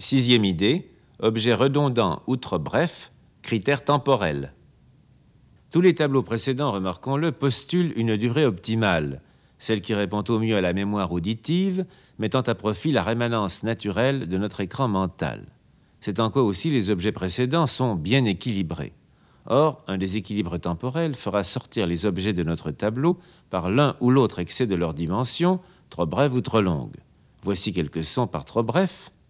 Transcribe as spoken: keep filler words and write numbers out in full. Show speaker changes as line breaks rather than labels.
Sixième idée, objet redondant ou trop bref, critère temporel. Tous les tableaux précédents, remarquons-le, postulent une durée optimale, celle qui répond au mieux à la mémoire auditive, mettant à profit la rémanence naturelle de notre écran mental. C'est en quoi aussi les objets précédents sont bien équilibrés. Or, un déséquilibre temporel fera sortir les objets de notre tableau par l'un ou l'autre excès de leur dimension, trop brève ou trop longue. Voici quelques sons par trop bref.